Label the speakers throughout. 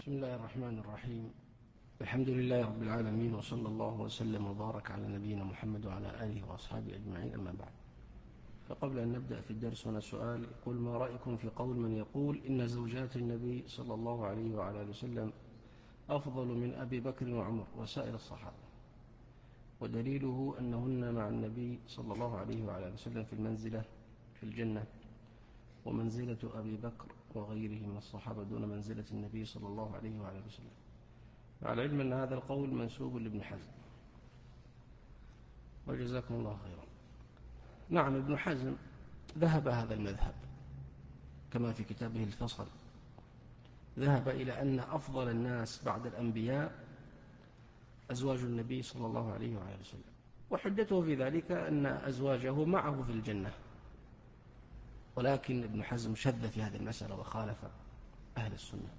Speaker 1: بسم الله الرحمن الرحيم. الحمد لله رب العالمين، وصلى الله وسلم وبارك على نبينا محمد وعلى آله وأصحابه أجمعين، أما بعد. فقبل أن نبدأ في الدرس هنا سؤال يقول: ما رأيكم في قول من يقول إن زوجات النبي صلى الله عليه وعلى آله وسلم أفضل من أبي بكر وعمر وسائر الصحابة، ودليله أنهن مع النبي صلى الله عليه وعلى آله وسلم في المنزلة في الجنة، ومنزلة أبي بكر وغيره من الصحابة دون منزلة النبي صلى الله عليه وعلى آله وسلم، مع العلم أن هذا القول منسوب لابن حزم، وجزاكم الله خيرا. نعم، ابن حزم ذهب هذا المذهب كما في كتابه الفصل، ذهب إلى أن أفضل الناس بعد الأنبياء أزواج النبي صلى الله عليه وعلى وسلم، وحجته في ذلك أن أزواجه معه في الجنة. ولكن ابن حزم شذ في هذه المسألة وخالف أهل السنة،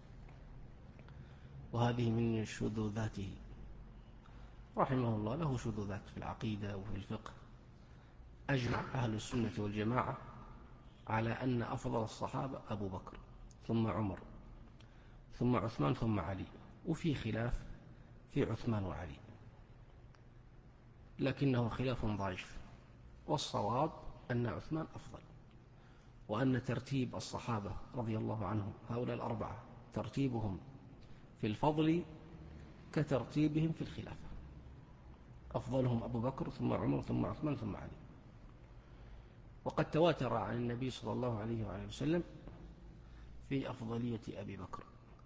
Speaker 1: وهذه من شذوذاته رحمه الله. له شذوذات في العقيدة وفي الفقه. أجمع أهل السنة والجماعة على أن أفضل الصحابة أبو بكر ثم عمر ثم عثمان ثم علي، وفي خلاف في عثمان وعلي، لكنه خلاف ضعيف، والصواب أن عثمان أفضل، وأن ترتيب الصحابة رضي الله عنهم هؤلاء الأربعة ترتيبهم في الفضل كترتيبهم في الخلافة، أفضلهم أبو بكر ثم عمر ثم عثمان ثم علي. وقد تواتر عن النبي صلى الله عليه وعلى وسلم في أفضلية أبي بكر،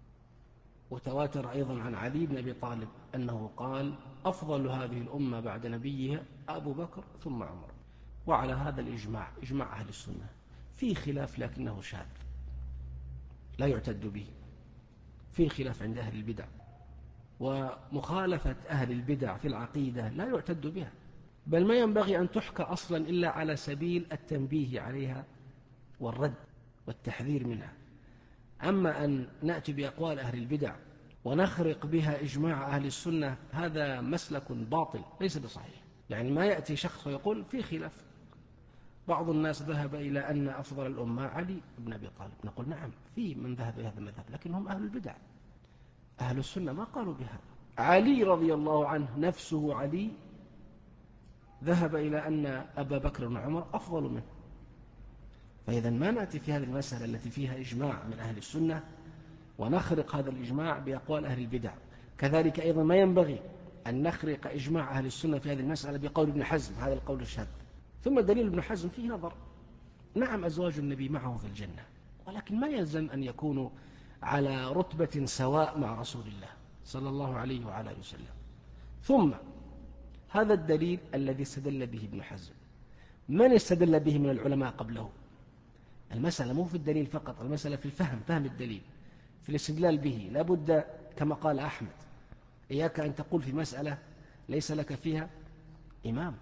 Speaker 1: وتواتر أيضا عن علي بن أبي طالب أنه قال: أفضل هذه الأمة بعد نبيها أبو بكر ثم عمر. وعلى هذا الإجماع، إجماع أهل السنة، في خلاف لكنه شاذ لا يعتد به، في خلاف عند أهل البدع، ومخالفة أهل البدع في العقيدة لا يعتد بها، بل ما ينبغي أن تحكى أصلا إلا على سبيل التنبيه عليها والرد والتحذير منها. أما أن نأتي بأقوال أهل البدع ونخرق بها إجماع أهل السنة، هذا مسلك باطل ليس بصحيح. يعني ما يأتي شخص ويقول في خلاف، بعض الناس ذهب إلى أن أفضل الأمة علي بن أبي طالب، نقول نعم، في من ذهب إلى هذا المذهب، لكنهم أهل البدع. أهل السنة ما قالوا بهذا. علي رضي الله عنه نفسه، علي ذهب إلى أن أبا بكر وعمر أفضل منه. فإذا ما نأتي في هذه المسألة التي فيها إجماع من أهل السنة ونخرق هذا الإجماع بأقوال أهل البدع. كذلك أيضا ما ينبغي أن نخرق إجماع أهل السنة في هذه المسألة بقول ابن حزم، هذا القول الشاذ. ثم دليل ابن حزم فيه نظر. نعم، أزواج النبي معه في الجنة، ولكن ما يلزم أن يكونوا على رتبة سواء مع رسول الله صلى الله عليه وعلى آله وسلم. ثم هذا الدليل الذي استدل به ابن حزم، من استدل به من العلماء قبله؟ المسألة مو في الدليل فقط، المسألة في الفهم، فهم الدليل، في الاستدلال به. لابد كما قال أحمد: إياك أن تقول في مسألة ليس لك فيها إمام.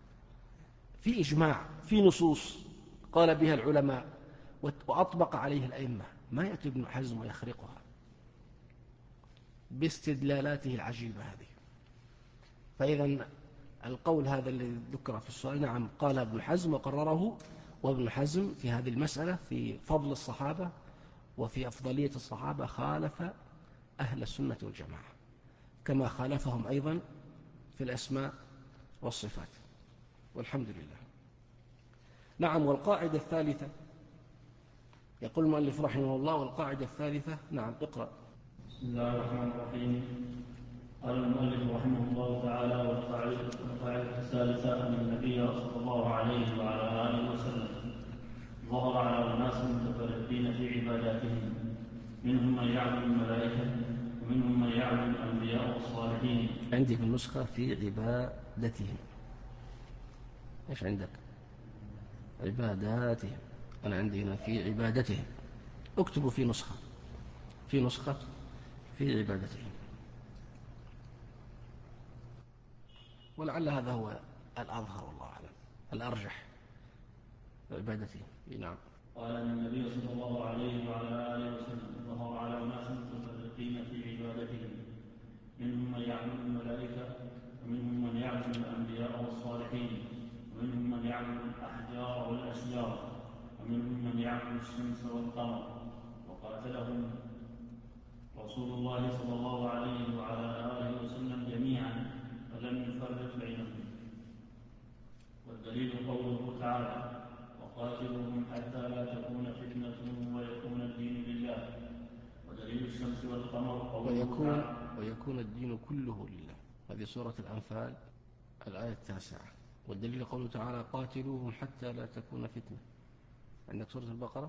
Speaker 1: في إجماع، في نصوص قال بها العلماء وأطبق عليه الأئمة، ما يأتي ابن حزم ويخرقها باستدلالاته العجيبة هذه. فإذا القول هذا الذي ذكر في السؤال، نعم، قال ابن حزم وقرره، وابن حزم في هذه المسألة في فضل الصحابة وفي أفضلية الصحابة خالف أهل السنة والجماعة، كما خالفهم أيضا في الأسماء والصفات، والحمد لله. نعم، والقاعدة الثالثة، يقول المؤلف رحمه الله: والقاعدة الثالثة. نعم، اقرأ.
Speaker 2: بسم الله الرحمن الرحيم. قال المؤلف رحمه الله تعالى: والقاعدة الثالثة أن النبي صلى الله عليه وعلى آله وسلم ظهر على أناس متفرقين في عباداتهم، منهم من يعبد الملائكة ومنهم من يعبد الأنبياء والصالحين.
Speaker 1: عندي في النسخة في عبادتهم. إيش عندك؟ عباداتهم. أنا عندي هنا في عبادتهم. اكتبوا في نسخة، في نسخة في عبادتهم، ولعل هذا هو الأظهر والله أعلم، الأرجح، عبادتهم. نعم.
Speaker 2: قال أن النبي صلى الله عليه وعلى آله وسلم ظهر على أناس متفرقين في عبادتهم، منهم من يعبد الملائكة ومنهم من يعبد الأنبياء والصالحين ومنهم من يعبد الأحجار والأشجار ومنهم من يعبد الشمس والقمر، وقاتلهم ورسول الله صلى الله عليه وعلى آله وسلم جميعا فلم يفرق بينهم. والدليل قوله تعالى: وقاتلوهم حتى لا تكون فتنة ويكون الدين لله. ودليل الشمس والقمر قوله تعالى:
Speaker 1: ويكون الدين كله لله. هذه سورة الأنفال الآية 9. والدليل قوله تعالى: قاتلوهم حتى لا تكون فتنة. عندك سورة البقرة؟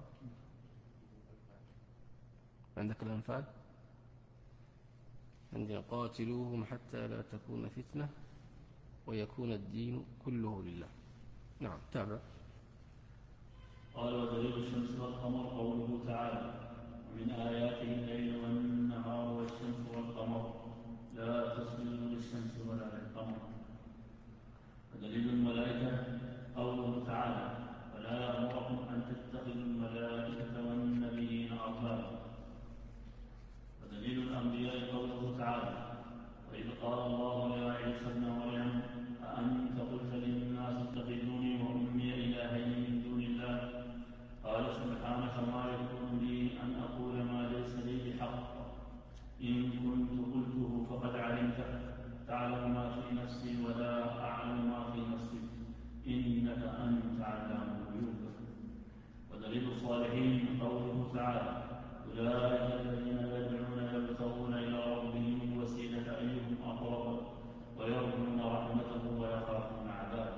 Speaker 1: عندك الأنفال؟ عندنا قاتلوهم حتى لا تكون فتنة ويكون الدين كله لله. نعم، تابع.
Speaker 2: قال: ودليل الشمس والقمر قوله تعالى: ومن آياته الليل والنهار والشمس والقمر لا تسجدوا للشمس ولا للقمر. ودليل الملائكة قوله تعالى: فلا يأمركم أن تتخذوا الملائكة والنبيين أربابا. ودليل الأنبياء قوله تعالى: وإذ قال الله يا عيسى ابن مريم أأنت قلت للناس اتخذوني وأمي إلهين من دون الله قال سبحانك ما يكون لي أن أقول ما ليس لي بحق إن كنت قلته فقد علمته تعلم ما في نفسي ولا أعلم ما في نفسك إنك أنت علام الغيوب. ودليل الصالحين قوله تعالى: أولئك الذين يدعون يبتغون إلى ربهم الوسيلة أيهم أقرب ويرجون رحمته ويخافون عذابه.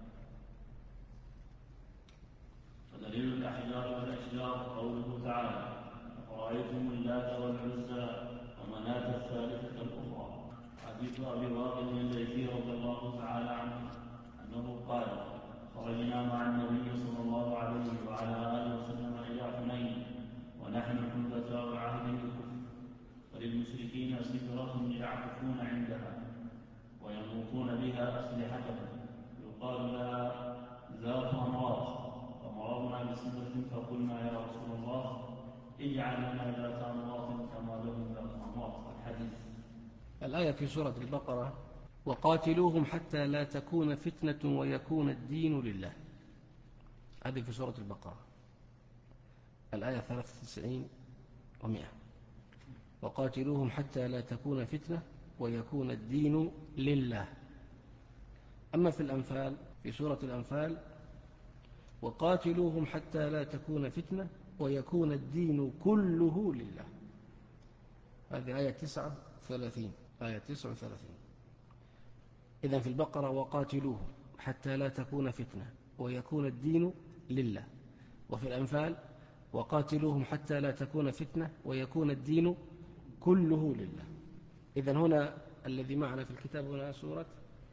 Speaker 2: ودليل الأحجار والأشجار قوله تعالى: أفرأيتم اللات والعزى ومناة الثالثة الأخرى. حديث أبي واقد الليثي رضي الله تعالى عنه أنه قال: خرجنا مع النبي صلى الله عليه وعلى آله وسلم إلى حنين ونحن حدثاء عهد بالكفر، وللمشركين سدرة يعكفون عندها ويموتون بها أسلحتهم يقال لها ذات أنواط، فمررنا بسدرة فقلنا يا رسول الله اجعل لنا ذات أنواط كما لهم ذات أنواط. الحديث.
Speaker 1: الآية في سورة البقرة: وقاتلوهم حتى لا تكون فتنة ويكون الدين لله. هذه في سورة البقرة الآية 93 و100. وقاتلوهم حتى لا تكون فتنة ويكون الدين لله. أما في الأنفال، في سورة الأنفال: وقاتلوهم حتى لا تكون فتنة ويكون الدين كله لله. هذه آية 39. آية 39. إذن في البقرة: وقاتلوهم حتى لا تكون فتنة ويكون الدين لله. وفي الأنفال: وقاتلوهم حتى لا تكون فتنة ويكون الدين كله لله. إذن هنا الذي معنا في الكتاب هنا سورة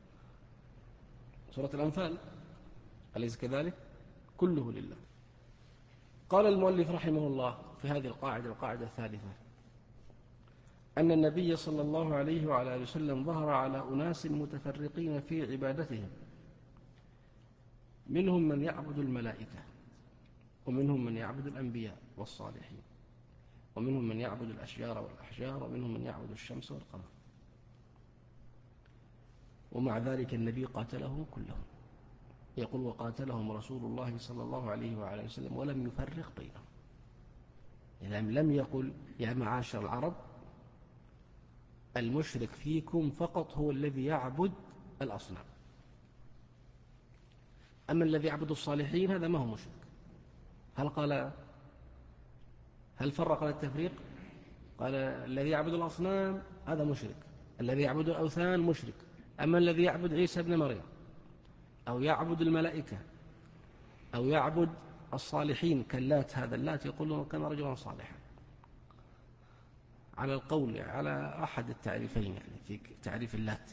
Speaker 1: الأنفال، أليس كذلك؟ كله لله. قال المؤلف رحمه الله في هذه القاعدة الثالثة: أن النبي صلى الله عليه وعلى آله وسلم ظهر على أناس متفرقين في عبادتهم، منهم من يعبد الملائكة، ومنهم من يعبد الأنبياء والصالحين، ومنهم من يعبد الأشجار والأحجار، ومنهم من يعبد الشمس والقمر. ومع ذلك النبي قاتلهم كلهم. يقول: وقاتلهم رسول الله صلى الله عليه وعلى وسلم ولم يفرق بينهم. يعني لم يقل يا معاشر العرب المشرك فيكم فقط هو الذي يعبد الأصنام، أما الذي يعبد الصالحين هذا ما هو مشرك. هل فرق التفريق؟ قال: الذي يعبد الأصنام هذا مشرك، الذي يعبد الأوثان مشرك، أما الذي يعبد عيسى ابن مريم أو يعبد الملائكة أو يعبد الصالحين كاللات، هذا اللات يقولون كان رجلا صالحا، على القول على أحد التعريفين، يعني في تعريف اللات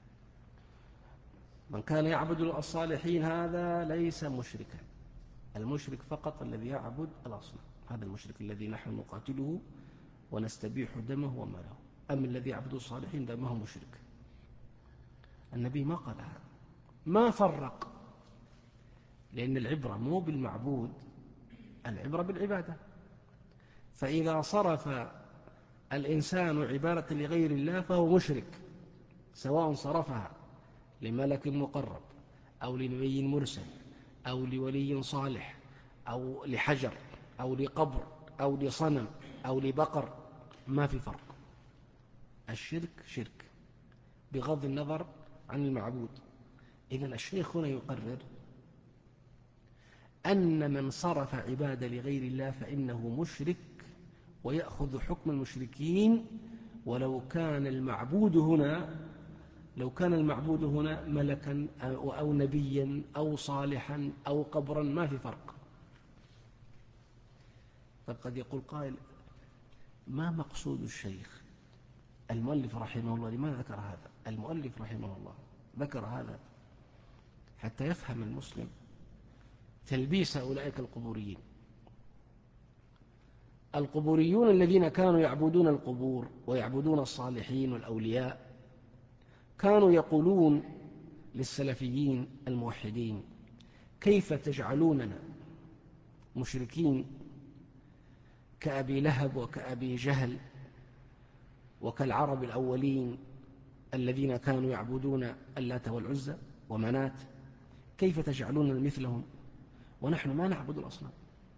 Speaker 1: من كان يعبد الصالحين هذا ليس مشركا. المشرك فقط الذي يعبد الأصنام، هذا المشرك الذي نحن نقاتله ونستبيح دمه وماله. أما الذي يعبد الصالحين ده ما هو مشرك. النبي ما قال هذا، ما فرق، لأن العبرة مو بالمعبود، العبرة بالعبادة. فإذا صرف الإنسان عبادة لغير الله فهو مشرك، سواء صرفها لملك مقرب أو لنبي مرسل أو لولي صالح أو لحجر أو لقبر أو لصنم أو لبقر، ما في فرق. الشرك شرك بغض النظر عن المعبود. إذن الشيخ هنا يقرر أن من صرف عبادة لغير الله فإنه مشرك ويأخذ حكم المشركين، ولو كان المعبود هنا ملكا أو نبيا أو صالحا أو قبرا ما في فرق. فقد يقول قائل: ما مقصود الشيخ؟ المؤلف رحمه الله لماذا ذكر هذا؟ المؤلف رحمه الله ذكر هذا حتى يفهم المسلم تلبيس أولئك القبوريين. القبوريون الذين كانوا يعبدون القبور ويعبدون الصالحين والأولياء كانوا يقولون للسلفيين الموحدين: كيف تجعلوننا مشركين كأبي لهب وكأبي جهل وكالعرب الأولين الذين كانوا يعبدون اللات والعزى ومنات؟ كيف تجعلوننا مثلهم ونحن ما نعبد الأصنام؟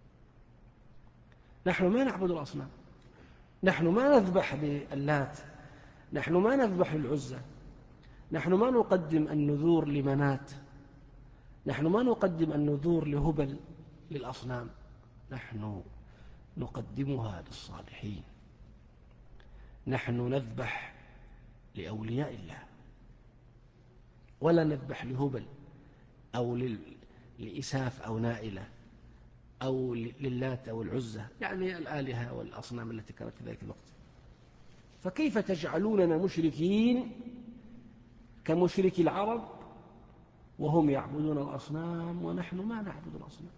Speaker 1: نحن ما نعبد الأصنام، نحن ما نذبح للات، نحن ما نذبح للعزى، نحن ما نقدم النذور لمنات، نحن ما نقدم النذور لهبل للأصنام، نحن نقدمها للصالحين، نحن نذبح لأولياء الله ولا نذبح لهبل أو لإساف أو نائلة أو للات أو العزة، يعني الآلهة والأصنام التي كانت في ذلك الوقت. فكيف تجعلوننا مشركين كمشرك العرب وهم يعبدون الأصنام ونحن ما نعبد الأصنام؟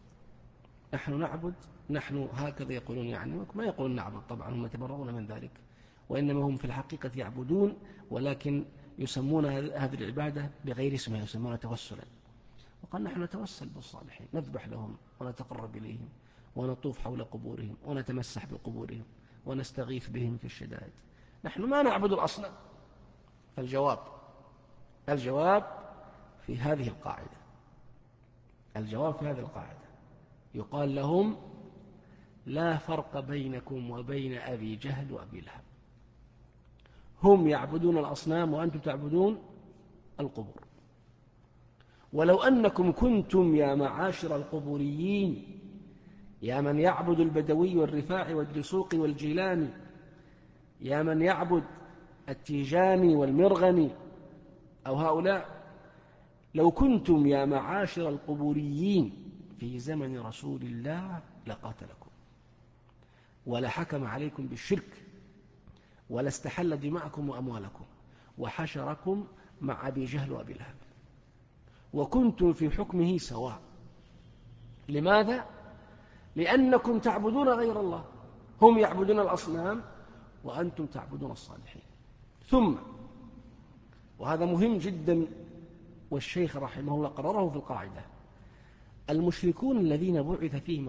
Speaker 1: نحن هكذا يقولون، يعني ما يقولون نعبد، طبعا هم يتبرؤون من ذلك، وإنما هم في الحقيقة يعبدون، ولكن يسمون هذه العبادة بغير اسمها، يسمونها توسلا. وقال: نحن نتوسل بالصالحين، نذبح لهم ونتقرب إليهم ونطوف حول قبورهم ونتمسح بقبورهم ونستغيث بهم في الشدائد، نحن ما نعبد الأصنام. الجواب في هذه القاعدة، يقال لهم: لا فرق بينكم وبين أبي جهل وأبي لهب، هم يعبدون الأصنام وأنتم تعبدون القبور. ولو أنكم كنتم يا معاشر القبوريين، يا من يعبد البدوي والرفاعي والدسوقي والجيلاني، يا من يعبد التيجاني والمرغني أو هؤلاء، لو كنتم يا معاشر القبوريين في زمن رسول الله لقاتلكم ولحكم عليكم بالشرك ولاستحل دماءكم وأموالكم وحشركم مع أبي جهل وأبي لهب، وكنتم في حكمه سواء. لماذا؟ لأنكم تعبدون غير الله، هم يعبدون الأصنام وأنتم تعبدون الصالحين. ثم، وهذا مهم جدا والشيخ رحمه الله قرره في القاعدة: المشركون الذين بعث فيهم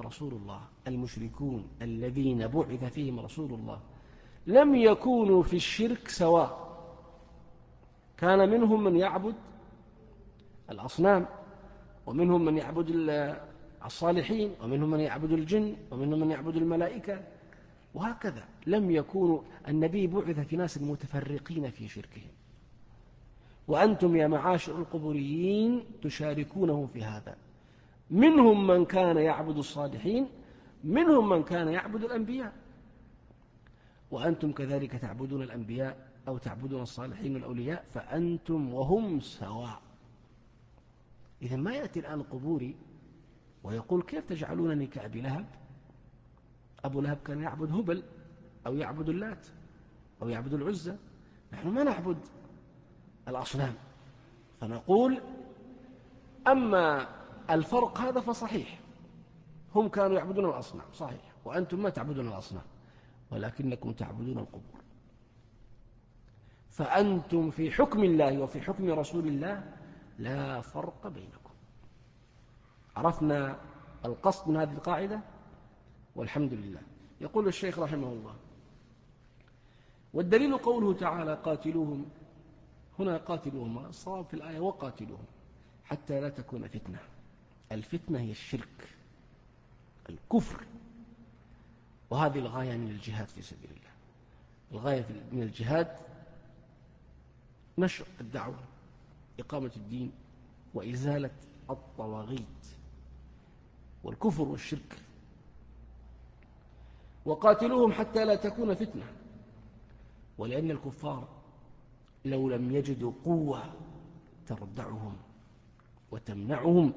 Speaker 1: رسول الله لم يكونوا في الشرك سواء، كان منهم من يعبد الأصنام، ومنهم من يعبد الصالحين، ومنهم من يعبد الجن، ومنهم من يعبد الملائكة، وهكذا. لم يكونوا، النبي بعث في ناس متفرقين في شركهم، وأنتم يا معاشر القبوريين تشاركونه في هذا. منهم من كان يعبد الصالحين، منهم من كان يعبد الأنبياء، وأنتم كذلك تعبدون الأنبياء أو تعبدون الصالحين والأولياء، فأنتم وهم سواء. إذا ما يأتي الآن قبوري ويقول: كيف تجعلونني كأبي لهب؟ أبو لهب كان يعبد هبل أو يعبد اللات أو يعبد العزى، نحن ما نعبد الأصنام. فنقول: أما الفرق هذا فصحيح، هم كانوا يعبدون الأصنام صحيح، وأنتم ما تعبدون الأصنام، ولكنكم تعبدون القبور، فأنتم في حكم الله وفي حكم رسول الله لا فرق بينكم. عرفنا القصد من هذه القاعدة والحمد لله. يقول الشيخ رحمه الله: والدليل قوله تعالى: قاتلوهم. هنا قاتلوهم، الصواب في الآية وقاتلوهم حتى لا تكون فتنة. الفتنة هي الشرك، الكفر، وهذه الغاية من الجهاد في سبيل الله. الغاية من الجهاد نشر الدعوة، إقامة الدين، وإزالة الطواغيت والكفر والشرك. وقاتلوهم حتى لا تكون فتنة، ولأن الكفار لو لم يجدوا قوة تردعهم وتمنعهم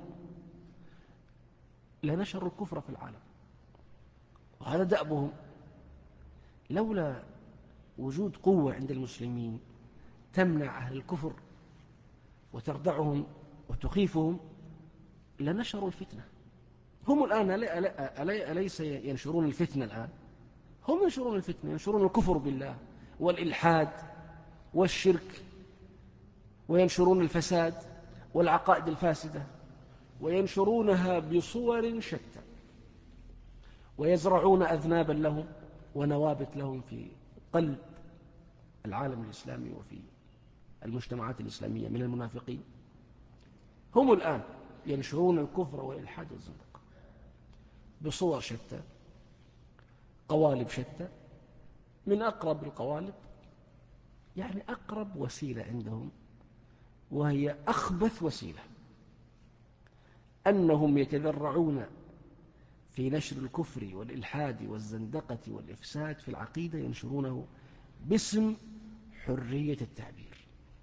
Speaker 1: لنشروا الكفر في العالم، وهذا دأبهم. لولا وجود قوة عند المسلمين تمنع أهل الكفر وتردعهم وتخيفهم لنشروا الفتنة. هم الآن أليس ينشرون الفتنة الآن؟ هم ينشرون الفتنة، ينشرون الكفر بالله والإلحاد والشرك، وينشرون الفساد والعقائد الفاسدة، وينشرونها بصور شتى، ويزرعون أذنابا لهم ونوابت لهم في قلب العالم الإسلامي وفي المجتمعات الإسلامية من المنافقين. هم الآن ينشرون الكفر والإلحاد والزندقة بصور شتى، قوالب شتى. من أقرب القوالب، يعني أقرب وسيلة عندهم وهي أخبث وسيلة، أنهم يتذرعون في نشر الكفر والإلحاد والزندقة والإفساد في العقيدة، ينشرونه باسم حرية التعبير.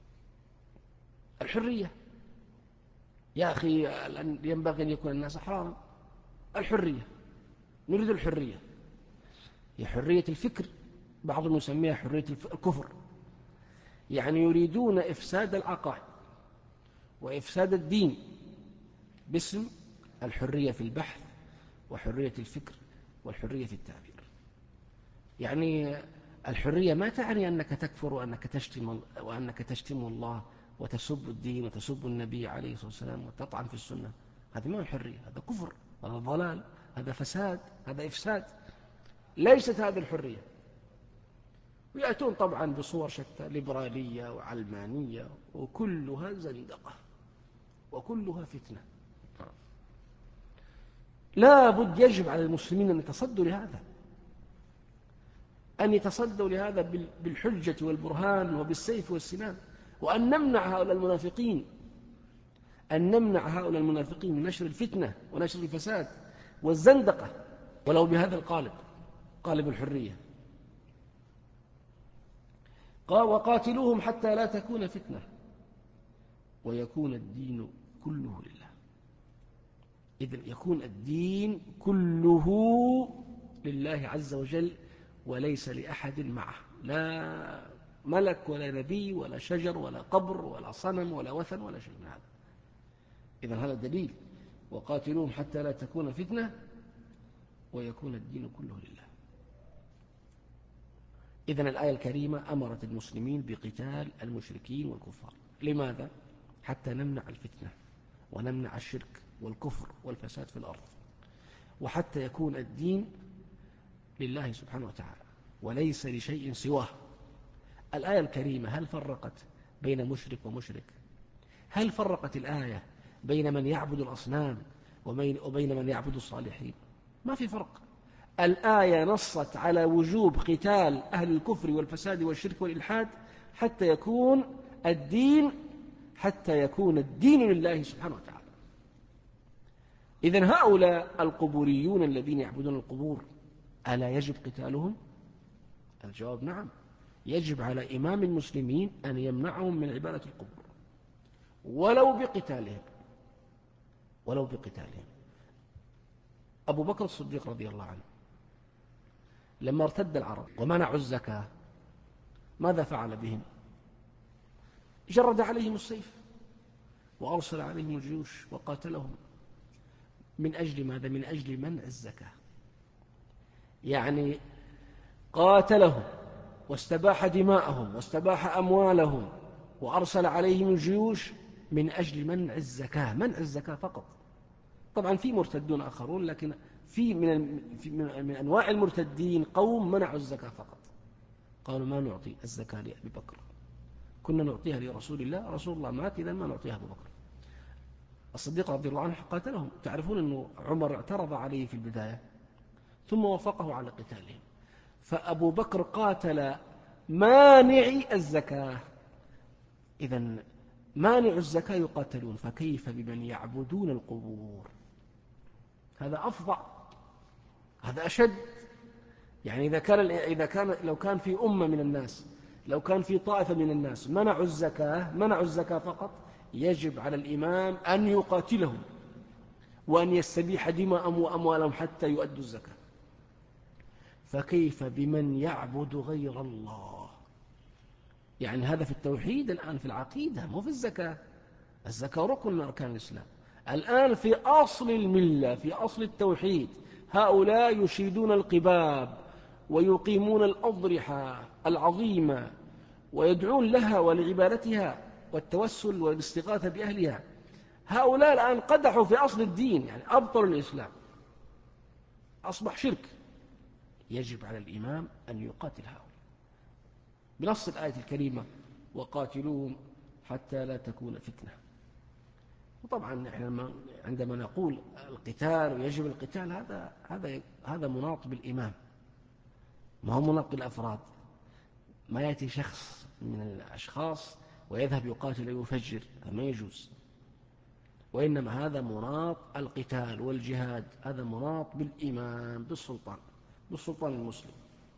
Speaker 1: الحرية يا أخي ينبغي أن يكون الناس أحرارا. الحرية، نريد الحرية، هي حرية الفكر، بعضهم يسميها حرية الكفر. يعني يريدون إفساد العقائد وإفساد الدين باسم الحرية في البحث وحرية الفكر والحرية في التعبير. يعني الحرية ما تعني أنك تكفر وأنك تشتم الله وتسب الدين وتسب النبي عليه الصلاة والسلام وتطعن في السنة. هذه ما هي الحرية، هذا كفر، هذا ضلال، هذا فساد، هذا إفساد. ليست هذه الحرية. ويأتون طبعا بصور شتى، ليبرالية وعلمانية، وكلها زندقة وكلها فتنة. لا بد، يجب على المسلمين أن يتصدوا لهذا، أن يتصدوا لهذا بالحجة والبرهان وبالسيف والسنان، وأن نمنع هؤلاء المنافقين، أن نمنع هؤلاء المنافقين من نشر الفتنة ونشر الفساد والزندقة ولو بهذا القالب، قالب الحرية. قال وقاتلوهم حتى لا تكون فتنة ويكون الدين كله لله. إذن يكون الدين كله لله عز وجل وليس لأحد معه، لا ملك ولا نبي ولا شجر ولا قبر ولا صنم ولا وثن ولا شيء من هذا. إذن هذا دليل. وقاتلوهم حتى لا تكون فتنة ويكون الدين كله لله. إذن الآية الكريمة أمرت المسلمين بقتال المشركين والكفار. لماذا؟ حتى نمنع الفتنة ونمنع الشرك والكفر والفساد في الأرض، وحتى يكون الدين لله سبحانه وتعالى وليس لشيء سواه. الآية الكريمة هل فرقت بين مشرك ومشرك؟ هل فرقت الآية بين من يعبد الأصنام وبين من يعبد الصالحين؟ ما في فرق. الآية نصت على وجوب قتال أهل الكفر والفساد والشرك والإلحاد حتى يكون الدين لله سبحانه وتعالى. إذن هؤلاء القبوريون الذين يعبدون القبور ألا يجب قتالهم؟ الجواب نعم، يجب على إمام المسلمين أن يمنعهم من عبادة القبور ولو بقتالهم. أبو بكر الصديق رضي الله عنه لما ارتد العرب ومنعوا الزكاة ماذا فعل بهم؟ جرد عليهم السيف وأرسل عليهم الجيوش وقاتلهم. من أجل ماذا؟ من أجل منع الزكاة. يعني قاتلهم واستباح دماءهم واستباح أموالهم وأرسل عليهم الجيوش من أجل منع الزكاة فقط. طبعا في مرتدون آخرون، لكن في من أنواع المرتدين قوم منعوا الزكاة فقط. قالوا ما نعطي الزكاة لأبي بكر، كنا نعطيها لرسول الله، رسول الله مات، إذن ما نعطيها أبو بكر. الصديق رضي الله عنه قاتلهم. تعرفون أنه عمر اعترض عليه في البداية ثم وافقه على قتالهم. فأبو بكر قاتل مانعي الزكاة إذن مانع الزكاة يقاتلون، فكيف بمن يعبدون القبور؟ هذا أفظع، هذا أشد. يعني لو كان في أمة من الناس، لو كان في طائفة من الناس منعوا الزكاة فقط، يجب على الإمام أن يقاتلهم وأن يستبيح دماءهم وأموالهم حتى يؤدوا الزكاة. فكيف بمن يعبد غير الله؟ يعني هذا في التوحيد الآن، في العقيدة، مو في الزكاة. الزكاة ركن من أركان الإسلام. الآن في أصل الملة، في أصل التوحيد، هؤلاء يشيدون القباب ويقيمون الأضرحة العظيمة ويدعون لها ولعبادتها والتوسل والاستغاثة بأهلها. هؤلاء الآن قدحوا في أصل الدين، يعني أبطلوا الإسلام، أصبح شرك. يجب على الإمام أن يقاتل هؤلاء بنص الآية الكريمة: وقاتلوهم حتى لا تكون فتنة. وطبعا نحن عندما نقول القتال ويجب القتال، هذا مناط بالإمام، ما هو مناط بالأفراد. ما يأتي شخص من الأشخاص ويذهب يقاتل ويفجر، هذا ما يجوز. وإنما هذا مناط القتال والجهاد، هذا مناط بالإمام، بالسلطان المسلم.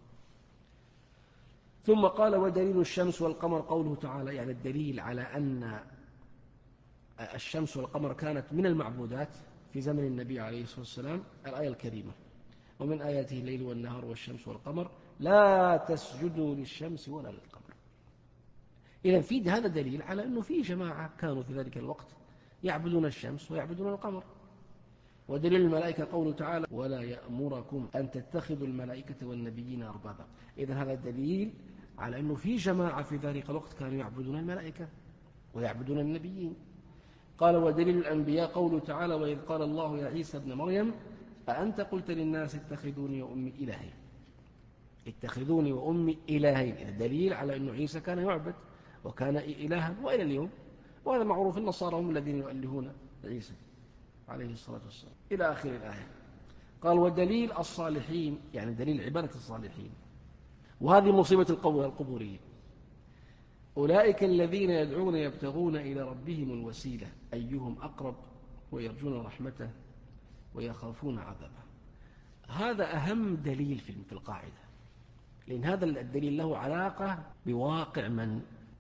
Speaker 1: ثم قال: ودليل الشمس والقمر قوله تعالى، يعني الدليل على أن الشمس والقمر كانت من المعبودات في زمن النبي عليه الصلاة والسلام الآية الكريمة: ومن آياته الليل والنهار والشمس والقمر لا تسجدوا للشمس ولا للقمر. إذن في هذا دليل على أنه في جماعة كانوا في ذلك الوقت يعبدون الشمس ويعبدون القمر. ودليل الملائكة قوله تعالى: ولا يأمركم أن تتخذوا الملائكة والنبيين أربابا. إذن هذا دليل على أنه في جماعة في ذلك الوقت كانوا يعبدون الملائكة ويعبدون النبيين. قال: ودليل الأنبياء قوله تعالى: وإذ قال الله يا عيسى ابن مريم أأنت قلت للناس اتخذوني وأمي إلهين. اتخذوني وأمي إلهين، دليل على أن عيسى كان يعبد وكان إلها وإلى اليوم. وهذا معروف، النصارى هم الذين يؤلهون عيسى عليه الصلاة والسلام إلى آخر الآية. قال: ودليل الصالحين، يعني دليل عبادة الصالحين. وهذه مصيبة القبوريين: أولئك الذين يدعون يبتغون إلى ربهم الوسيلة أيهم أقرب ويرجون رحمته ويخافون عذابه. هذا أهم دليل في القاعدة، لأن هذا الدليل له علاقة بواقع من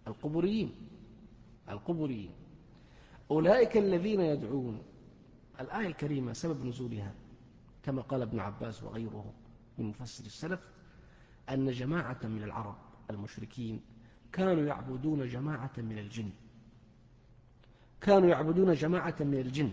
Speaker 1: القبوريين. أولئك الذين يدعون، الآية الكريمة سبب نزولها كما قال ابن عباس وغيره من مفسر السلف أن جماعة من العرب المشركين كانوا يعبدون جماعة من الجن،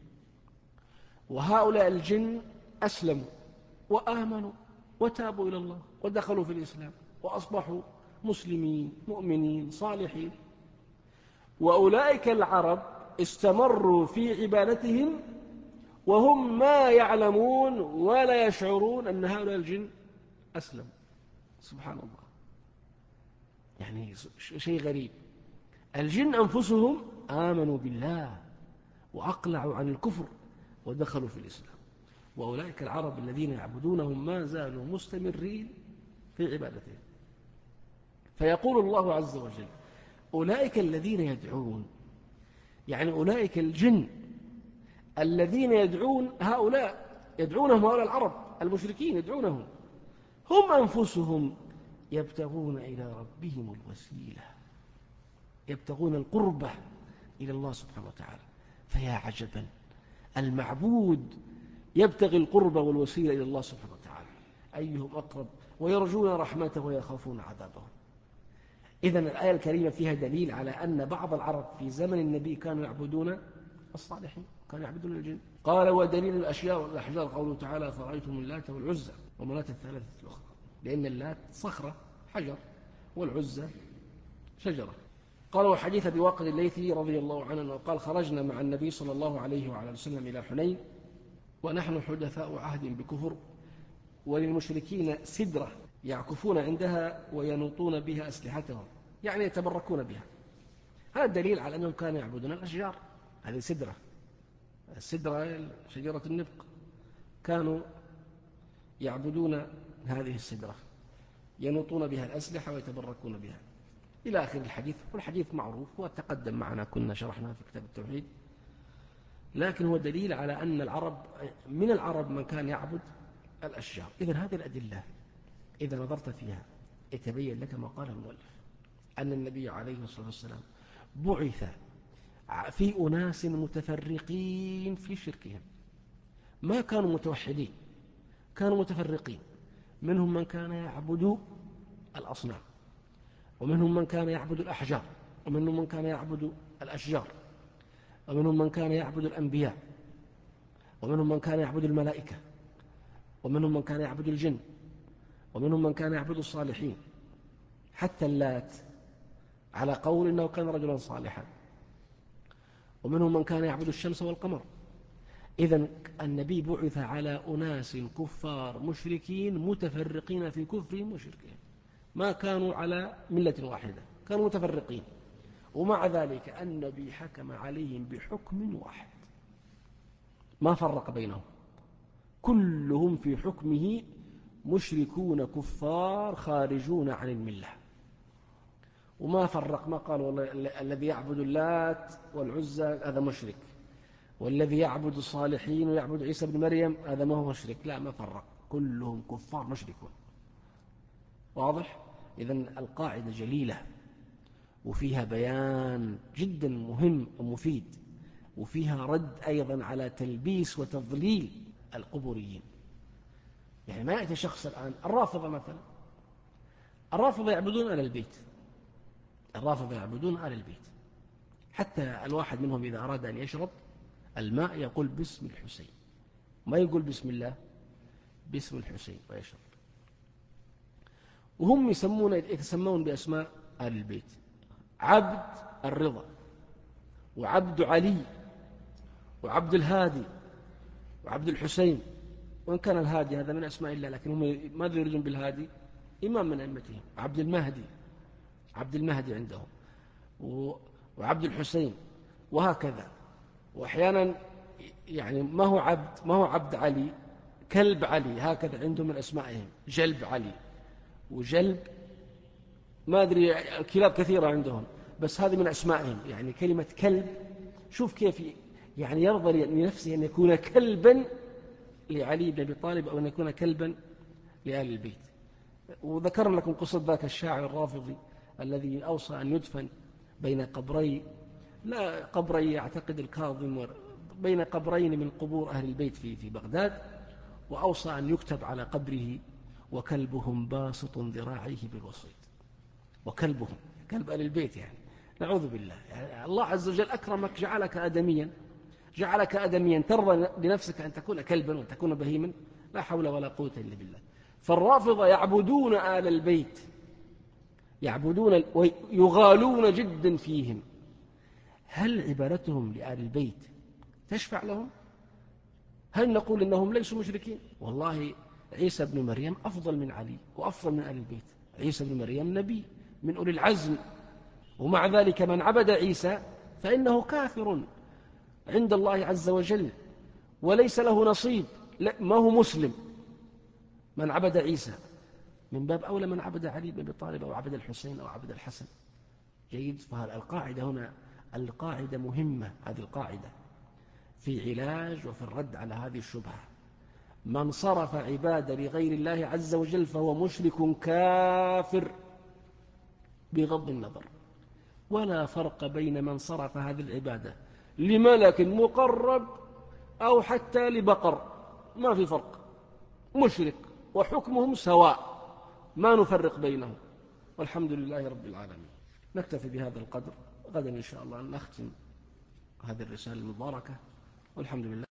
Speaker 1: وهؤلاء الجن أسلموا وآمنوا وتابوا إلى الله ودخلوا في الإسلام وأصبحوا مسلمين مؤمنين صالحين. وأولئك العرب استمروا في عبادتهم وهم ما يعلمون ولا يشعرون أن هؤلاء الجن أسلموا. سبحان الله، يعني شيء غريب. الجن أنفسهم آمنوا بالله وأقلعوا عن الكفر ودخلوا في الإسلام، وأولئك العرب الذين يعبدونهم ما زالوا مستمرين في عبادتهم. فيقول الله عز وجل: أولئك الذين يدعون، يعني أولئك الجن الذين يدعونهم هؤلاء العرب المشركين، يدعونهم هم أنفسهم يبتغون إلى ربهم الوسيلة، يبتغون القربة إلى الله سبحانه وتعالى. فيا عجبا، المعبود يبتغي القربة والوسيلة إلى الله سبحانه وتعالى أيهم أقرب ويرجون رحمته ويخافون عذابه. إذن الآية الكريمة فيها دليل على أن بعض العرب في زمن النبي كانوا يعبدون الصالحين، كانوا يعبدون الجن. قال: ودليل الأشياء والأحجار قوله تعالى: فرأيتم اللات والعزى ومناة الثالثة الأخرى. لأن اللات صخرة حجر والعزى شجرة. قال: وحديث أبي واقد الليثي رضي الله عنه قال: خرجنا مع النبي صلى الله عليه وعلى وسلم إلى حنين ونحن حدثاء عهد بكفر، وللمشركين سدرة يعكفون عندها وينوطون بها أسلحتهم، يعني يتبركون بها. هذا دليل على أنهم كانوا يعبدون الأشجار. هذه السدرة شجرة النبق، كانوا يعبدون هذه السدرة، ينوطون بها الأسلحة ويتبركون بها. إلى آخر الحديث. والحديث معروف وتقدم معنا، كنا شرحناه في كتاب التوحيد. لكن هو دليل على أن من العرب من كان يعبد الأشجار. إذن هذه الأدلة إذا نظرت فيها يتبين لك ما قال المؤلف، أن النبي عليه الصلاة والسلام بعث في أناس متفرقين في شركهم، ما كانوا متوحدين، كانوا متفرقين. منهم من كان يعبد الأصنام، ومنهم من كان يعبد الأحجار، ومنهم من كان يعبد الأشجار، ومنهم من كان يعبد الأنبياء، ومنهم من كان يعبد الملائكة، ومنهم من كان يعبد الجن، ومنهم من كان يعبد الصالحين، حتى اللات على قول إنه كان رجلا صالحا، ومنهم من كان يعبد الشمس والقمر. إذن النبي بعث على أناس كفار مشركين متفرقين في كفرهم وشركهم، ما كانوا على ملة واحدة، كانوا متفرقين. ومع ذلك النبي حكم عليهم بحكم واحد، ما فرق بينهم، كلهم في حكمه مشركون كفار خارجون عن الملة. وما فرق، ما قال والله الذي يعبد اللات والعزى هذا مشرك، والذي يعبد الصالحين ويعبد عيسى بن مريم هذا ما هو مشرك. لا، ما فرق، كلهم كفار مشركون. واضح؟ إذن القاعدة جليلة وفيها بيان جدا مهم ومفيد، وفيها رد أيضا على تلبيس وتضليل القبوريين. يعني ما يأتي شخص الآن، الرافضة مثلا، الرافضة يعبدون آل البيت، الرافضة يعبدون آل البيت، حتى الواحد منهم إذا أراد أن يشرب الماء يقول باسم الحسين، ما يقول بسم الله، باسم الحسين ويشرب. وهم يتسمون بأسماء آل البيت، عبد الرضا، وعبد علي، وعبد الهادي، وعبد الحسين. وإن كان الهادي هذا من أسماء الله، لكن هم ماذا يريدون بالهادي؟ إمام من أئمتهم، عبد المهدي، عبد المهدي عندهم، وعبد الحسين، وهكذا. وأحيانا يعني ما هو عبد علي، كلب علي، هكذا عندهم من أسمائهم، جلب علي وجلب، ما أدري، كلاب كثيرة عندهم، بس هذه من أسمائهم. يعني كلمة كلب، شوف كيف يعني يرضى لنفسه أن يكون كلبا لعلي بن أبي طالب، أو أن يكون كلبا لآل البيت. وذكر لكم قصة ذاك الشاعر الرافضي الذي أوصى أن يدفن بين قبري، لا قبري يعتقد الكاظم، بين قبرين من قبور أهل البيت في بغداد، وأوصى أن يكتب على قبره وكلبهم باسط ذراعيه بالوسيط. وكلبهم، كلب آل البيت يعني، نعوذ بالله. يعني الله عز وجل أكرمك، جعلك آدميا، ترضى لنفسك أن تكون كلبا وأن تكون بهيما؟ لا حول ولا قوة إلا بالله. فالرافضة يعبدون آل البيت، يعبدون ويغالون جدا فيهم. هل عبادتهم لآل البيت تشفع لهم؟ هل نقول إنهم ليسوا مشركين؟ والله عيسى بن مريم أفضل من علي وأفضل من آل البيت. عيسى بن مريم نبي من أولي العزم، ومع ذلك من عبد عيسى فإنه كافر عند الله عز وجل وليس له نصيب، ما هو مسلم. من عبد عيسى من باب أولى من عبد علي بن أبي طالب أو عبد الحسين أو عبد الحسن. جيد. فالقاعدة هنا القاعدة مهمة، هذه القاعدة في علاج وفي الرد على هذه الشبهة. من صرف عبادة لغير الله عز وجل فهو مشرك كافر بغض النظر، ولا فرق بين من صرف هذه العبادة لملك مقرب أو حتى لبقر، ما في فرق، مشرك وحكمهم سواء، ما نفرق بينهم. والحمد لله رب العالمين. نكتفي بهذا القدر، غدا إن شاء الله نختم هذه الرسالة المباركة، والحمد لله.